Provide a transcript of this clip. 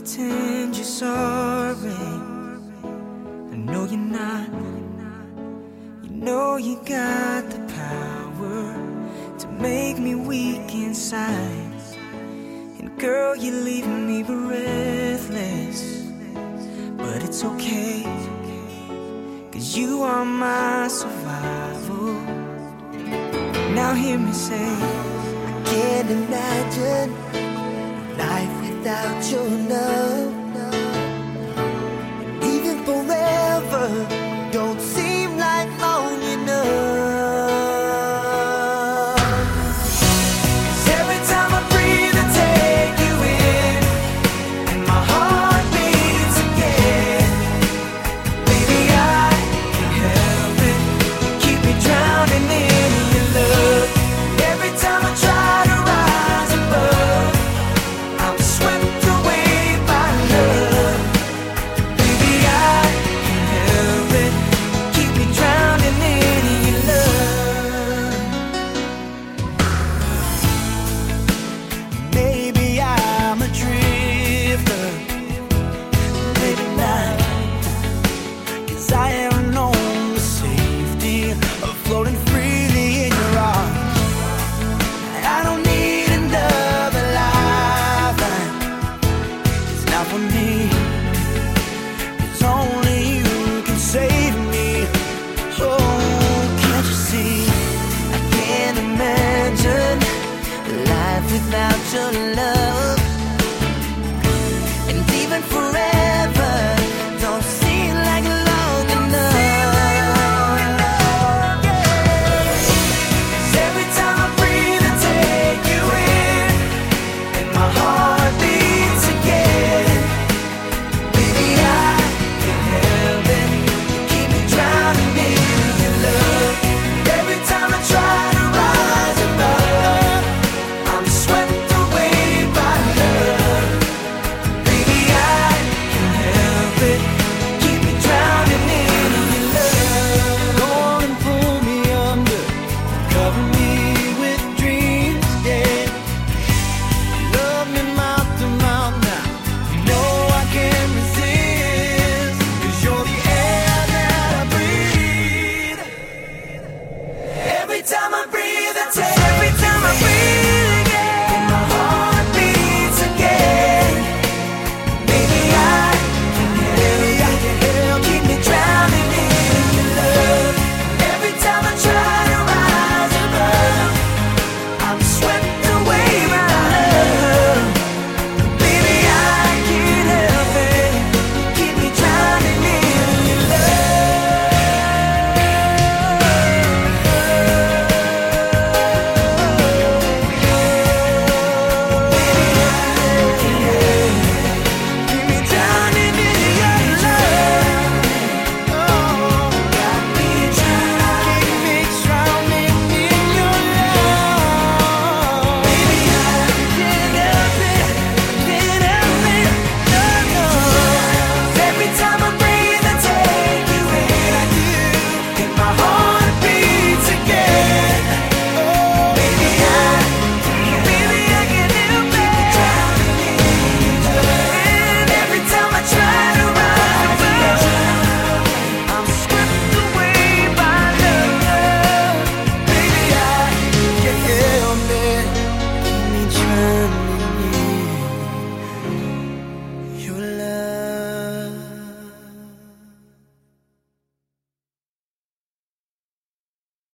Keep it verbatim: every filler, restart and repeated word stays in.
pretend you're sorry. I know you're not. You know you got the power to make me weak inside. And girl, you're leaving me breathless. But it's okay, 'cause you are my survival. Now hear me say, I can't imagine life without your love. And even forever don't seem like long enough. 'cause every time I breathe I take you in, and my heart beats again. Baby, I can't help it, you keep me drowning in your love. Every time I try to rise above, I'm swept away by love. Baby, I can't help it, keep me drowning in your love. Maybe I'm a drifter, maybe not, 'cause I haven't known the safety of floating freely in your arms. I don't need another lifeline, it's not for me, it's only you can save me. Oh, can't you see, I can't imagine life without your love. And even forever